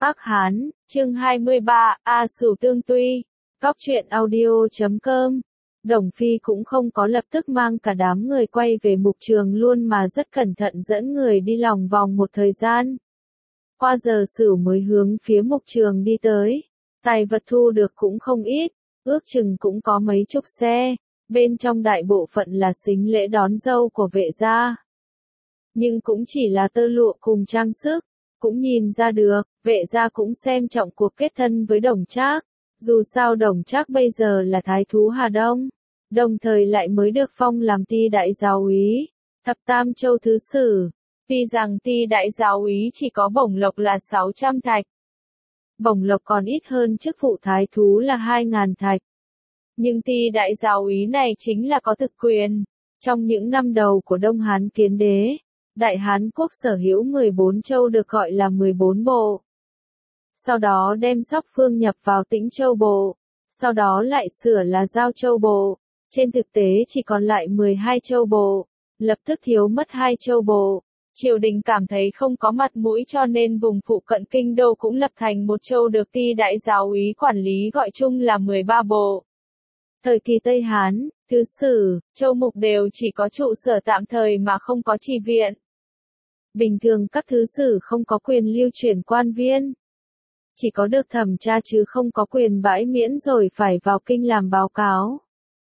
Ác Hán, chương 23, A Sửu Tương Tuy. Cóc truyện audio.com. Đồng Phi cũng không có lập tức mang cả đám người quay về mục trường luôn mà rất cẩn thận dẫn người đi lòng vòng một thời gian. Qua giờ Sửu mới hướng phía mục trường đi tới. Tài vật thu được cũng không ít, ước chừng cũng có mấy chục xe, bên trong đại bộ phận là sính lễ đón dâu của vệ gia. Nhưng cũng chỉ là tơ lụa cùng trang sức, cũng nhìn ra được, vệ gia cũng xem trọng cuộc kết thân với Đồng Trác. Dù sao Đồng Trác bây giờ là thái thú Hà Đông, đồng thời lại mới được phong làm ti đại giáo úy, thập tam châu thứ sử. Tuy rằng ti đại giáo úy chỉ có bổng lộc là 600 thạch. Bổng lộc còn ít hơn chức vụ thái thú là 2.000 thạch. Nhưng ti đại giáo úy này chính là có thực quyền. Trong những năm đầu của Đông Hán Kiến Đế, Đại Hán Quốc sở hữu 14 châu được gọi là 14 bộ. Sau đó đem Sóc Phương nhập vào Tĩnh Châu bộ. Sau đó lại sửa là Giao Châu bộ. Trên thực tế chỉ còn lại 12 châu bộ. Lập tức thiếu mất 2 châu bộ. Triều đình cảm thấy không có mặt mũi cho nên vùng phụ cận kinh đô cũng lập thành một châu được ti đại giáo úy quản lý gọi chung là 13 bộ. Thời kỳ Tây Hán, Thứ Sử, châu mục đều chỉ có trụ sở tạm thời mà không có tri viện. Bình thường các thứ sử không có quyền lưu chuyển quan viên. Chỉ có được thẩm tra chứ không có quyền bãi miễn rồi phải vào kinh làm báo cáo.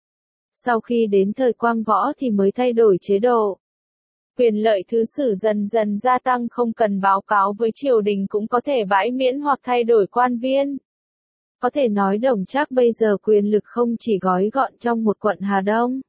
Sau khi đến thời Quang Võ thì mới thay đổi chế độ. Quyền lợi thứ sử dần dần gia tăng, không cần báo cáo với triều đình cũng có thể bãi miễn hoặc thay đổi quan viên. Có thể nói Đồng Trác bây giờ quyền lực không chỉ gói gọn trong một quận Hà Đông.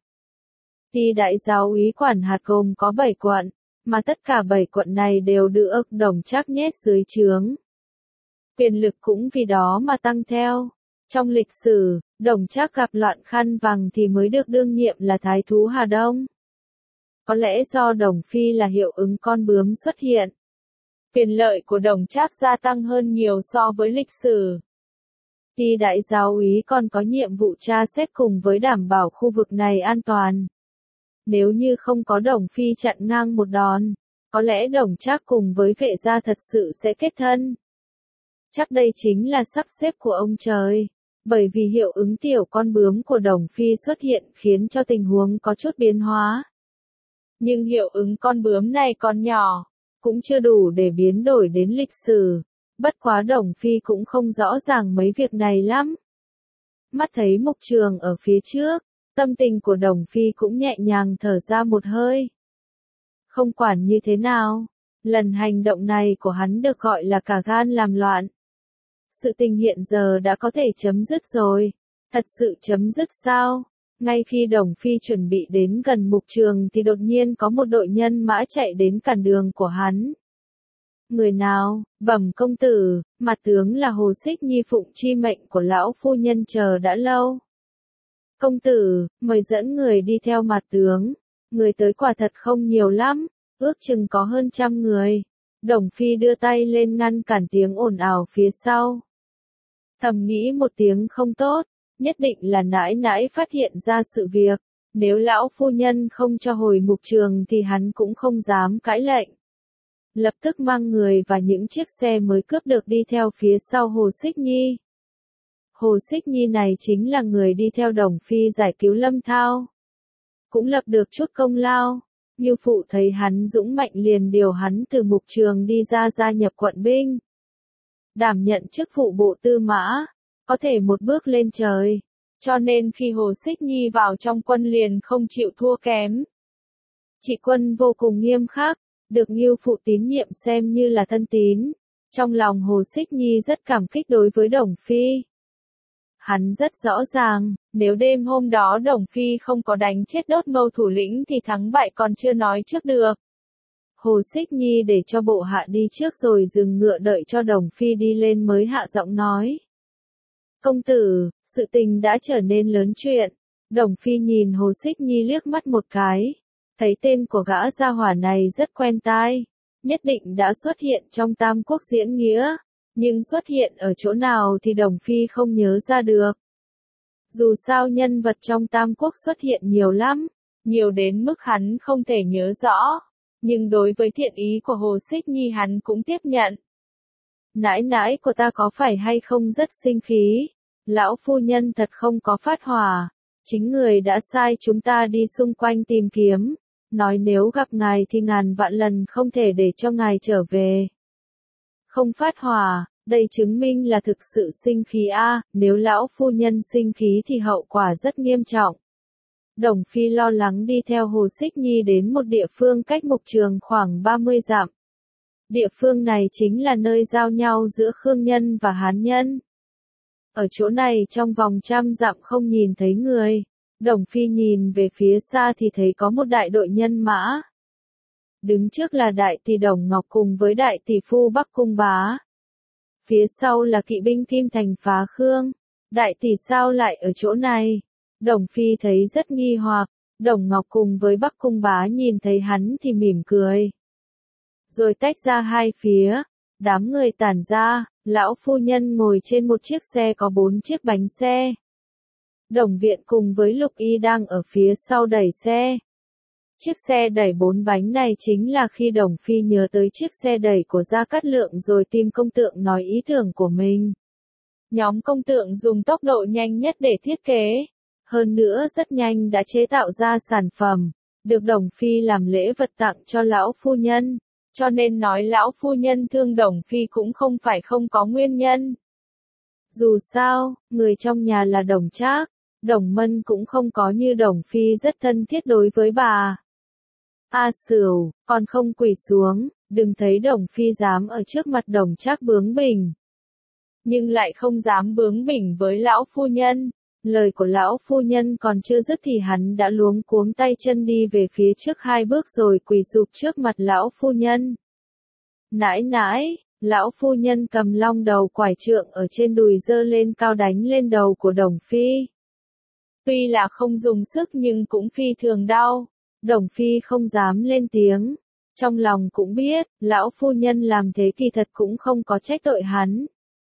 Ti đại giáo úy quản hạt gồm có 7 quận, mà tất cả 7 quận này đều được Đồng Trác nhét dưới trướng. Quyền lực cũng vì đó mà tăng theo. Trong lịch sử, Đồng Trác gặp loạn khăn vàng thì mới được đương nhiệm là thái thú Hà Đông. Có lẽ do Đồng Phi là hiệu ứng con bướm xuất hiện. Quyền lợi của Đồng Trác gia tăng hơn nhiều so với lịch sử. Ti đại giáo úy còn có nhiệm vụ tra xét cùng với đảm bảo khu vực này an toàn. Nếu như không có Đồng Phi chặn ngang một đòn, có lẽ Đồng Trác cùng với vệ gia thật sự sẽ kết thân. Chắc đây chính là sắp xếp của ông trời, bởi vì hiệu ứng tiểu con bướm của Đồng Phi xuất hiện khiến cho tình huống có chút biến hóa. Nhưng hiệu ứng con bướm này còn nhỏ, cũng chưa đủ để biến đổi đến lịch sử. Bất quá Đồng Phi cũng không rõ ràng mấy việc này lắm. Mắt thấy mục trường ở phía trước, tâm tình của Đồng Phi cũng nhẹ nhàng thở ra một hơi. Không quản như thế nào, lần hành động này của hắn được gọi là cả gan làm loạn. Sự tình hiện giờ đã có thể chấm dứt rồi. Thật sự chấm dứt sao? Ngay khi Đồng Phi chuẩn bị đến gần mục trường thì đột nhiên có một đội nhân mã chạy đến cản đường của hắn. Người nào? Bẩm công tử, mặt tướng là Hồ Xích Nhi phụng chi mệnh của lão phu nhân chờ đã lâu. Công tử, mời dẫn người đi theo mặt tướng. Người tới quả thật không nhiều lắm, ước chừng có hơn 100 người. Đồng Phi đưa tay lên ngăn cản tiếng ồn ào phía sau. Thầm nghĩ một tiếng không tốt, nhất định là nãi nãi phát hiện ra sự việc. Nếu lão phu nhân không cho hồi mục trường thì hắn cũng không dám cãi lệnh. Lập tức mang người và những chiếc xe mới cướp được đi theo phía sau Hồ Xích Nhi. Hồ Xích Nhi này chính là người đi theo Đồng Phi giải cứu Lâm Thao. Cũng lập được chút công lao. Như phụ thấy hắn dũng mạnh liền điều hắn từ mục trường đi ra gia nhập quận binh. Đảm nhận chức vụ bộ tư mã, có thể một bước lên trời. Cho nên khi Hồ Xích Nhi vào trong quân liền không chịu thua kém. Trị quân vô cùng nghiêm khắc, được Ngưu phụ tín nhiệm xem như là thân tín. Trong lòng Hồ Xích Nhi rất cảm kích đối với Đồng Phi. Hắn rất rõ ràng, nếu đêm hôm đó Đồng Phi không có đánh chết Đốt Mâu thủ lĩnh thì thắng bại còn chưa nói trước được. Hồ Xích Nhi để cho bộ hạ đi trước rồi dừng ngựa đợi cho Đồng Phi đi lên mới hạ giọng nói. Công tử, sự tình đã trở nên lớn chuyện. Đồng Phi nhìn Hồ Xích Nhi liếc mắt một cái. Thấy tên của gã gia hỏa này rất quen tai. Nhất định đã xuất hiện trong Tam Quốc diễn nghĩa. Nhưng xuất hiện ở chỗ nào thì Đồng Phi không nhớ ra được. Dù sao nhân vật trong Tam Quốc xuất hiện nhiều lắm. Nhiều đến mức hắn không thể nhớ rõ. Nhưng đối với thiện ý của Hồ Xích Nhi hắn cũng tiếp nhận. nãi nãi của ta có phải hay không rất sinh khí? Lão phu nhân thật không có phát hỏa. Chính người đã sai chúng ta đi xung quanh tìm kiếm. Nói nếu gặp ngài thì ngàn vạn lần không thể để cho ngài trở về. Không phát hỏa, đây chứng minh là thực sự sinh khí a. Nếu lão phu nhân sinh khí thì hậu quả rất nghiêm trọng. Đồng Phi lo lắng đi theo Hồ Xích Nhi đến một địa phương cách mục trường khoảng 30 dặm. Địa phương này chính là nơi giao nhau giữa Khương nhân và Hán nhân. Ở chỗ này trong vòng 100 dặm không nhìn thấy người. Đồng Phi nhìn về phía xa thì thấy có một đại đội nhân mã. Đứng trước là đại tỷ Đồng Ngọc cùng với đại tỷ phu Bắc Cung Bá. Phía sau là kỵ binh Kim Thành phá Khương. Đại tỷ sao lại ở chỗ này? Đồng Phi thấy rất nghi hoặc. Đồng Ngọc cùng với Bắc Cung Bá nhìn thấy hắn thì mỉm cười. Rồi tách ra hai phía. Đám người tản ra, lão phu nhân ngồi trên một chiếc xe có 4 chiếc bánh xe. Đồng Viện cùng với Lục Y đang ở phía sau đẩy xe. Chiếc xe đẩy 4 bánh này chính là khi Đồng Phi nhớ tới chiếc xe đẩy của Gia Cát Lượng rồi tìm công tượng nói ý tưởng của mình. Nhóm công tượng dùng tốc độ nhanh nhất để thiết kế. Hơn nữa rất nhanh đã chế tạo ra sản phẩm, được Đồng Phi làm lễ vật tặng cho lão phu nhân. Cho nên nói lão phu nhân thương Đồng Phi cũng không phải không có nguyên nhân. Dù sao, người trong nhà là Đồng Trác, Đồng Mân cũng không có như Đồng Phi rất thân thiết đối với bà. A Sửu, còn không quỳ xuống, đừng thấy Đồng Phi dám ở trước mặt Đồng Trác bướng bỉnh. Nhưng lại không dám bướng bỉnh với lão phu nhân. Lời của lão phu nhân còn chưa dứt thì hắn đã luống cuống tay chân đi về phía trước 2 bước rồi quỳ sụp trước mặt lão phu nhân. Nãi nãi, lão phu nhân cầm long đầu quải trượng ở trên đùi giơ lên cao đánh lên đầu của Đồng Phi. Tuy là không dùng sức nhưng cũng phi thường đau. Đồng Phi không dám lên tiếng. Trong lòng cũng biết, lão phu nhân làm thế kỳ thật cũng không có trách tội hắn.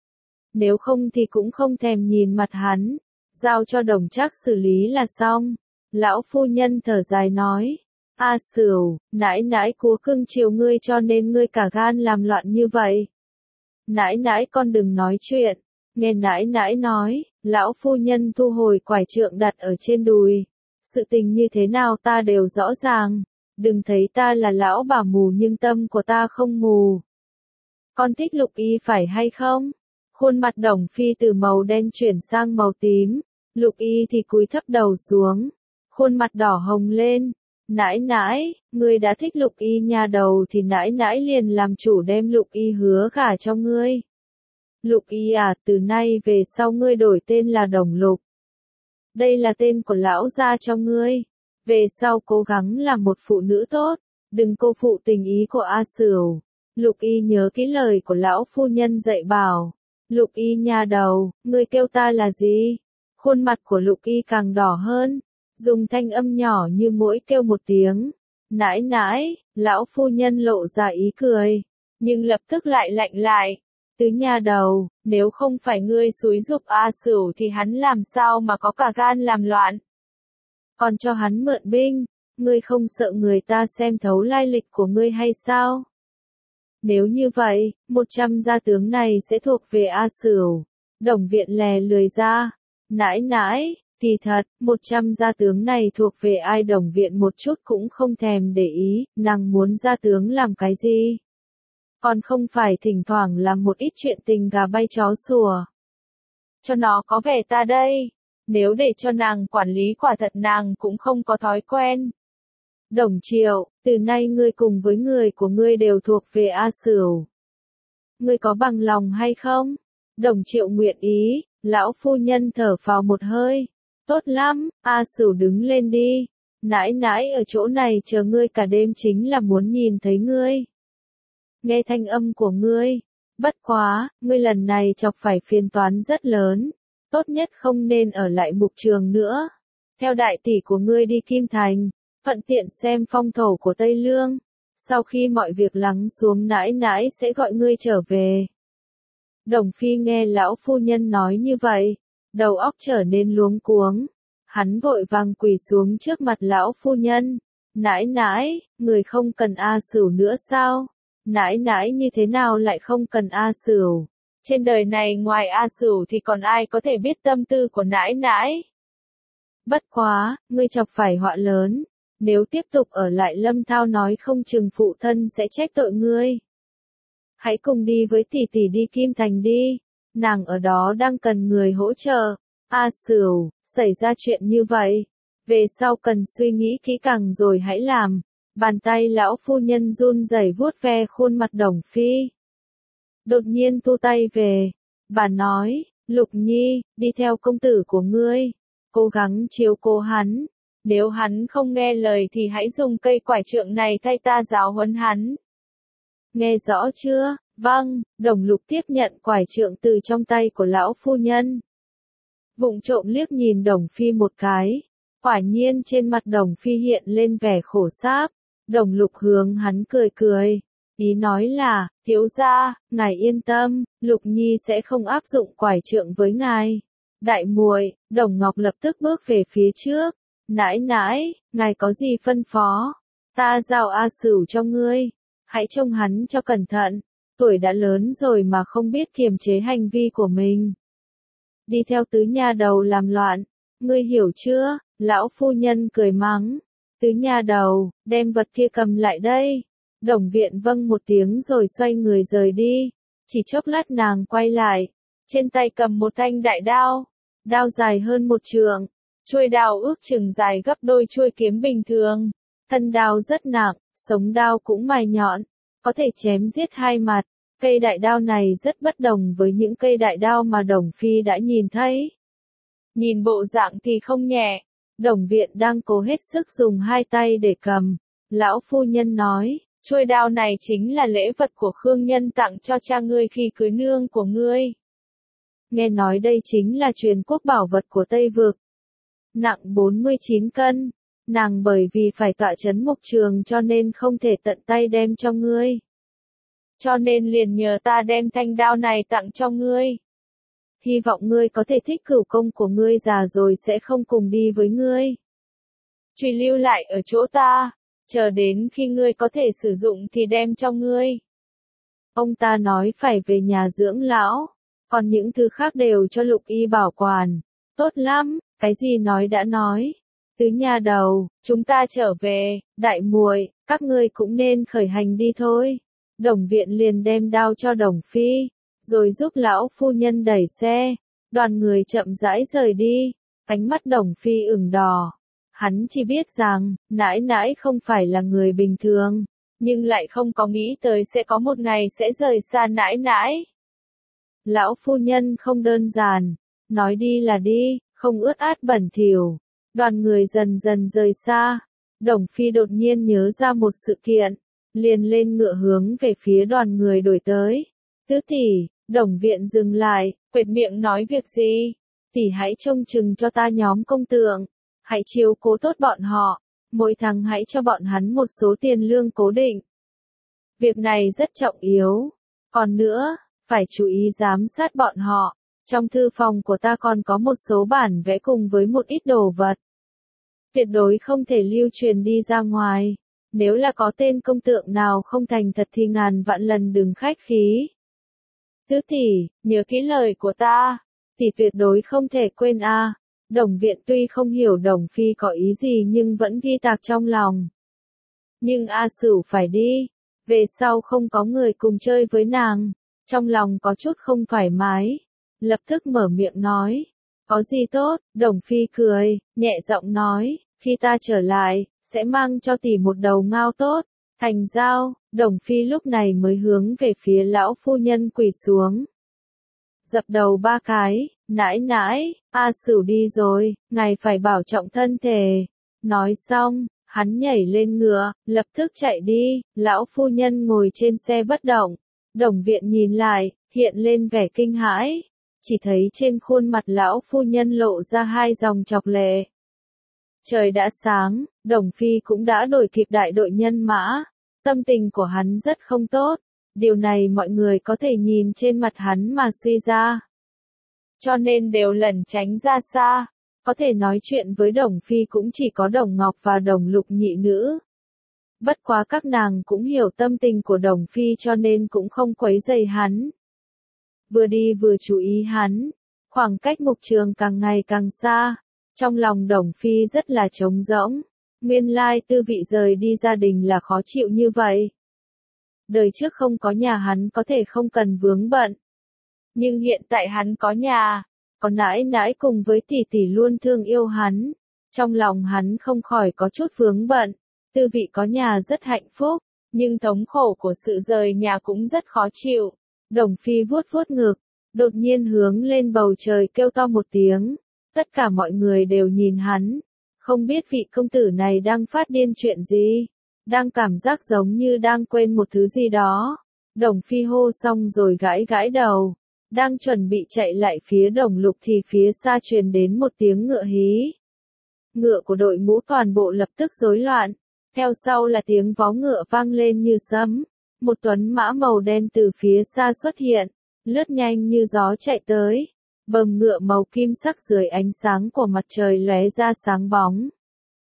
Nếu không thì cũng không thèm nhìn mặt hắn. Giao cho Đồng Trác xử lý là xong. Lão phu nhân thở dài nói. A Sửu, nãi nãi cúa cưng chiều ngươi cho nên ngươi cả gan làm loạn như vậy. Nãi nãi con đừng nói chuyện. Nghe nãi nãi nói, lão phu nhân thu hồi quải trượng đặt ở trên đùi. Sự tình như thế nào ta đều rõ ràng. Đừng thấy ta là lão bà mù nhưng tâm của ta không mù. Con thích Lục Y phải hay không? Khuôn mặt Đồng Phi từ màu đen chuyển sang màu tím. Lục Y thì cúi thấp đầu xuống. Khuôn mặt đỏ hồng lên. Nãi nãi, ngươi đã thích Lục Y nhà đầu thì nãi nãi liền làm chủ đem Lục Y hứa gả cho ngươi. Lục Y à, từ nay về sau ngươi đổi tên là Đồng Lục. Đây là tên của lão gia cho ngươi. Về sau cố gắng làm một phụ nữ tốt, đừng cô phụ tình ý của A Sửu. Lục Y nhớ kỹ lời của lão phu nhân dạy bảo. Lục Y nhà đầu, ngươi kêu ta là gì? Khuôn mặt của Lục Y càng đỏ hơn, dùng thanh âm nhỏ như mỗi kêu một tiếng. Nãi nãi, lão phu nhân lộ ra ý cười, nhưng lập tức lại lạnh lại. Tứ nhà đầu, nếu không phải ngươi xúi giục A Sửu thì hắn làm sao mà có cả gan làm loạn. Còn cho hắn mượn binh, ngươi không sợ người ta xem thấu lai lịch của ngươi hay sao? Nếu như vậy, 100 gia tướng này sẽ thuộc về A Sửu. Đồng Viện lè lười ra. Nãi nãi, kỳ thật, 100 gia tướng này thuộc về ai? Đồng Viện một chút cũng không thèm để ý, nàng muốn gia tướng làm cái gì? Còn không phải thỉnh thoảng làm một ít chuyện tình gà bay chó sủa. Cho nó có vẻ ta đây. Nếu để cho nàng quản lý quả thật nàng cũng không có thói quen. Đồng Triệu, từ nay ngươi cùng với người của ngươi đều thuộc về A Sửu. Ngươi có bằng lòng hay không? Đồng Triệu nguyện ý, lão phu nhân thở phào một hơi. Tốt lắm, A Sửu đứng lên đi. Nãi nãi ở chỗ này chờ ngươi cả đêm chính là muốn nhìn thấy ngươi. Nghe thanh âm của ngươi. Bất quá, ngươi lần này chọc phải phiền toán rất lớn. Tốt nhất không nên ở lại mục trường nữa. Theo đại tỷ của ngươi đi Kim Thành. Thuận tiện xem phong thổ của Tây Lương. Sau khi mọi việc lắng xuống nãi nãi sẽ gọi ngươi trở về. Đồng Phi nghe lão phu nhân nói như vậy. Đầu óc trở nên luống cuống. Hắn vội vàng quỳ xuống trước mặt lão phu nhân. Nãi nãi, người không cần A Sửu nữa sao? nãi nãi như thế nào lại không cần A Sửu? Trên đời này ngoài A Sửu thì còn ai có thể biết tâm tư của nãi nãi? Bất quá, ngươi chọc phải họa lớn. Nếu tiếp tục ở lại Lâm Thao nói không chừng phụ thân sẽ trách tội ngươi. Hãy cùng đi với tỷ tỷ đi Kim Thành đi. Nàng ở đó đang cần người hỗ trợ. A Sửu, xảy ra chuyện như vậy. Về sau cần suy nghĩ kỹ càng rồi hãy làm. Bàn tay lão phu nhân run rẩy vuốt ve khuôn mặt Đồng Phi. Đột nhiên thu tay về. Bà nói, Lục Nhi, đi theo công tử của ngươi. Cố gắng chiếu cố hắn. Nếu hắn không nghe lời thì hãy dùng cây quải trượng này thay ta giáo huấn hắn. Nghe rõ chưa? Vâng, Đồng Lục tiếp nhận quải trượng từ trong tay của lão phu nhân. Vụng trộm liếc nhìn Đồng Phi một cái. Quả nhiên trên mặt Đồng Phi hiện lên vẻ khổ sáp. Đồng Lục hướng hắn cười cười. Ý nói là, thiếu gia, ngài yên tâm, Lục Nhi sẽ không áp dụng quải trượng với ngài. Đại muội, Đồng Ngọc lập tức bước về phía trước. Nãi nãi, ngài có gì phân phó? Ta giao A Sửu cho ngươi. Hãy trông hắn cho cẩn thận. Tuổi đã lớn rồi mà không biết kiềm chế hành vi của mình. Đi theo tứ nha đầu làm loạn. Ngươi hiểu chưa? Lão phu nhân cười mắng. Tứ nha đầu, đem vật kia cầm lại đây. Đồng Viện vâng một tiếng rồi xoay người rời đi. Chỉ chốc lát nàng quay lại. Trên tay cầm một thanh đại đao. Đao dài hơn 1 trượng. Chuôi đao ước chừng dài gấp đôi chuôi kiếm bình thường. Thân đao rất nặng, sống đao cũng mài nhọn. Có thể chém giết 2 mặt. Cây đại đao này rất bất đồng với những cây đại đao mà Đồng Phi đã nhìn thấy. Nhìn bộ dạng thì không nhẹ. Đồng Viện đang cố hết sức dùng 2 tay để cầm. Lão phu nhân nói, chuôi đao này chính là lễ vật của Khương Nhân tặng cho cha ngươi khi cưới nương của ngươi. Nghe nói đây chính là truyền quốc bảo vật của Tây Vực. Nặng 49 cân. Nàng bởi vì phải tọa trấn mục trường cho nên không thể tận tay đem cho ngươi. Cho nên liền nhờ ta đem thanh đao này tặng cho ngươi. Hy vọng ngươi có thể thích cửu công của ngươi già rồi sẽ không cùng đi với ngươi. Truy lưu lại ở chỗ ta. Chờ đến khi ngươi có thể sử dụng thì đem cho ngươi. Ông ta nói phải về nhà dưỡng lão. Còn những thứ khác đều cho Lục Y bảo quản. Tốt lắm, cái gì nói đã nói. Tứ nha đầu, chúng ta trở về, đại muội, các ngươi cũng nên khởi hành đi thôi. Đồng Viện liền đem đao cho Đồng Phi, rồi giúp lão phu nhân đẩy xe. Đoàn người chậm rãi rời đi, ánh mắt Đồng Phi ửng đỏ. Hắn chỉ biết rằng, nãi nãi không phải là người bình thường, nhưng lại không có nghĩ tới sẽ có một ngày sẽ rời xa nãi nãi. Lão phu nhân không đơn giản, nói đi là đi, không ướt át bẩn thỉu. Đoàn người dần dần rời xa. Đồng Phi đột nhiên nhớ ra một sự kiện, liền lên ngựa hướng về phía đoàn người đuổi tới. Tứ tỷ, Đồng Viện dừng lại, quệt miệng nói việc gì? Tỷ hãy trông chừng cho ta nhóm công tượng, hãy chiếu cố tốt bọn họ, mỗi tháng hãy cho bọn hắn một số tiền lương cố định. Việc này rất trọng yếu. Còn nữa, phải chú ý giám sát bọn họ. Trong thư phòng của ta còn có một số bản vẽ cùng với một ít đồ vật. Tuyệt đối không thể lưu truyền đi ra ngoài. Nếu là có tên công tượng nào không thành thật thì ngàn vạn lần đừng khách khí. Tứ tỷ, nhớ kỹ lời của ta. Tỷ tuyệt đối không thể quên a. Đồng Viện tuy không hiểu Đồng Phi có ý gì nhưng vẫn ghi tạc trong lòng. Nhưng A Sửu phải đi. Về sau không có người cùng chơi với nàng. Trong lòng có chút không thoải mái. Lập tức mở miệng nói. Có gì tốt? Đồng Phi cười, nhẹ giọng nói. Khi ta trở lại, sẽ mang cho tỷ một đầu ngao tốt. Thành giao. Đồng Phi lúc này mới hướng về phía lão phu nhân quỳ xuống. Dập đầu 3 cái. Nãi nãi, A Sửu đi rồi, ngài phải bảo trọng thân thể. Nói xong, hắn nhảy lên ngựa, lập tức chạy đi. Lão phu nhân ngồi trên xe bất động. Đồng Viện nhìn lại, hiện lên vẻ kinh hãi. Chỉ thấy trên khuôn mặt lão phu nhân lộ ra 2 dòng chọc lệ. Trời đã sáng, Đồng Phi cũng đã đuổi kịp đại đội nhân mã. Tâm tình của hắn rất không tốt. Điều này mọi người có thể nhìn trên mặt hắn mà suy ra. Cho nên đều lẩn tránh ra xa. Có thể nói chuyện với Đồng Phi cũng chỉ có Đồng Ngọc và Đồng Lục nhị nữ. Bất quá các nàng cũng hiểu tâm tình của Đồng Phi cho nên cũng không quấy rầy hắn. Vừa đi vừa chú ý hắn, khoảng cách mục trường càng ngày càng xa, trong lòng Đồng Phi rất là trống rỗng. Nguyên lai tư vị rời đi gia đình là khó chịu như vậy. Đời trước không có nhà hắn có thể không cần vướng bận. Nhưng hiện tại hắn có nhà, có nãi nãi cùng với tỷ tỷ luôn thương yêu hắn. Trong lòng hắn không khỏi có chút vướng bận. Tư vị có nhà rất hạnh phúc, nhưng thống khổ của sự rời nhà cũng rất khó chịu. Đồng Phi vuốt vuốt ngực, đột nhiên hướng lên bầu trời kêu to một tiếng. Tất cả mọi người đều nhìn hắn. Không biết vị công tử này đang phát điên chuyện gì, đang cảm giác giống như đang quên một thứ gì đó. Đồng Phi hô xong rồi gãi gãi đầu, đang chuẩn bị chạy lại phía Đồng Lục thì phía xa truyền đến một tiếng ngựa hí. Ngựa của đội ngũ toàn bộ lập tức rối loạn, theo sau là tiếng vó ngựa vang lên như sấm. Một tuấn mã màu đen từ phía xa xuất hiện, lướt nhanh như gió chạy tới. Bờm ngựa màu kim sắc dưới ánh sáng của mặt trời lóe ra sáng bóng.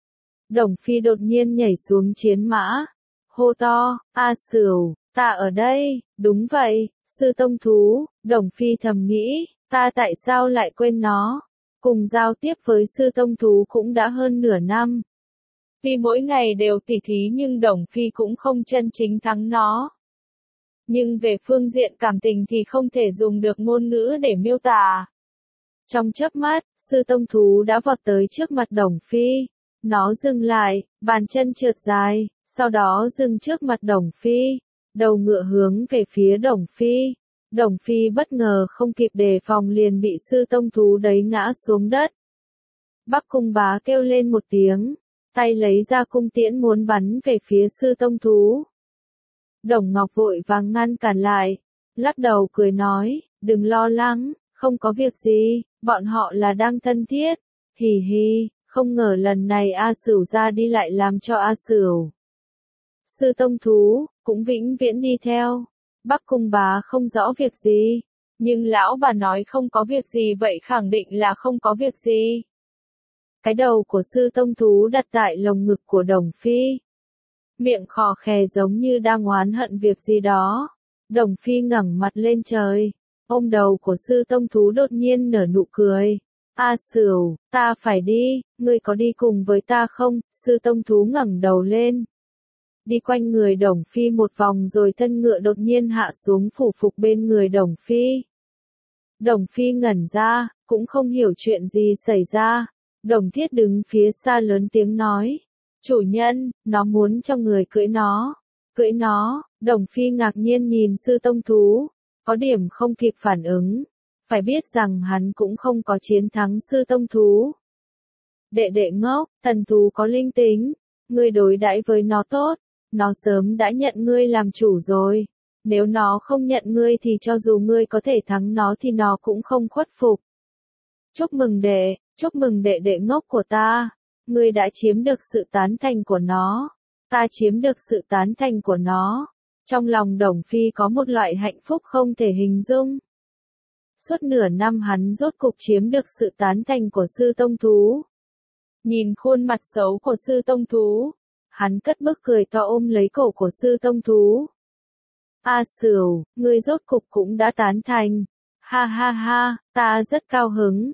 Đồng Phi đột nhiên nhảy xuống chiến mã, hô to, A Sửu, ta ở đây. Đúng vậy, sư tông thú. Đồng Phi thầm nghĩ, ta tại sao lại quên nó. Cùng giao tiếp với sư tông thú cũng đã hơn nửa năm. Tuy mỗi ngày đều tỉ thí nhưng Đồng Phi cũng không chân chính thắng nó. Nhưng về phương diện cảm tình thì không thể dùng được ngôn ngữ để miêu tả. Trong chớp mắt, sư tông thú đã vọt tới trước mặt Đồng Phi. Nó dừng lại, bàn chân trượt dài, sau đó dừng trước mặt Đồng Phi. Đầu ngựa hướng về phía Đồng Phi. Đồng Phi bất ngờ không kịp đề phòng liền bị sư tông thú đấy ngã xuống đất. Bắc Cung Bá kêu lên một tiếng, tay lấy ra cung tiễn muốn bắn về phía sư tông thú. Đồng Ngọc vội vàng ngăn cản lại, lắc đầu cười nói, đừng lo lắng, không có việc gì, bọn họ là đang thân thiết. Hì hì, không ngờ lần này A Sửu ra đi lại làm cho A Sửu. Sư tông thú, cũng vĩnh viễn đi theo. Bắc Cung Bá không rõ việc gì, nhưng lão bà nói không có việc gì vậy khẳng định là không có việc gì. Cái đầu của sư tông thú đặt tại lồng ngực của Đồng Phi. Miệng khò khè giống như đang oán hận việc gì đó. Đồng Phi ngẩng mặt lên trời, ôm đầu của sư tông thú đột nhiên nở nụ cười. A Sửu, ta phải đi, ngươi có đi cùng với ta không? Sư tông thú ngẩng đầu lên. Đi quanh người Đồng Phi một vòng rồi thân ngựa đột nhiên hạ xuống phủ phục bên người Đồng Phi. Đồng Phi ngẩn ra, cũng không hiểu chuyện gì xảy ra. Đồng Thiết đứng phía xa lớn tiếng nói. Chủ nhân, nó muốn cho người cưỡi nó. Cưỡi nó. Đồng Phi ngạc nhiên nhìn sư tông thú, có điểm không kịp phản ứng. Phải biết rằng hắn cũng không có chiến thắng sư tông thú. Đệ đệ ngốc, thần thú có linh tính. Ngươi đối đãi với nó tốt. Nó sớm đã nhận ngươi làm chủ rồi. Nếu nó không nhận ngươi thì cho dù ngươi có thể thắng nó thì nó cũng không khuất phục. Chúc mừng đệ đệ ngốc của ta. Ngươi đã chiếm được sự tán thành của nó. Ta chiếm được sự tán thành của nó. Trong lòng Đồng Phi có một loại hạnh phúc không thể hình dung. Suốt nửa năm hắn rốt cục chiếm được sự tán thành của sư tông thú. Nhìn khuôn mặt xấu của sư tông thú, hắn cất bức cười to ôm lấy cổ của sư tông thú. A Sửu, ngươi rốt cục cũng đã tán thành. Ha ha ha, ta rất cao hứng,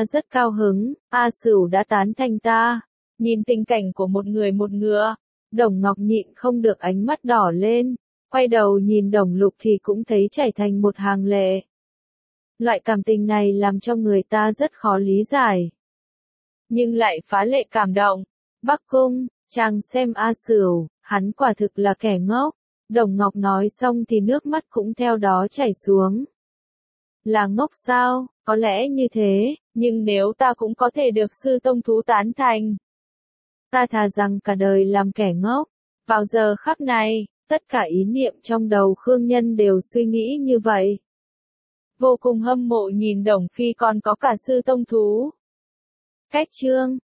A Sửu đã tán thành ta. Nhìn tình cảnh của một người một ngựa, Đồng Ngọc nhịn không được ánh mắt đỏ lên, quay đầu nhìn Đồng Lục thì cũng thấy chảy thành một hàng lệ. Loại cảm tình này làm cho người ta rất khó lý giải, nhưng lại phá lệ cảm động. Bắc Cung, chàng xem A Sửu, hắn quả thực là kẻ ngốc. Đồng Ngọc nói xong thì nước mắt cũng theo đó chảy xuống. Là ngốc sao? Có lẽ như thế, nhưng nếu ta cũng có thể được sư tông thú tán thành, ta thà rằng cả đời làm kẻ ngốc. Vào giờ khắc này, tất cả ý niệm trong đầu Khương Nhân đều suy nghĩ như vậy. Vô cùng hâm mộ nhìn Đồng Phi còn có cả sư tông thú. Cách chương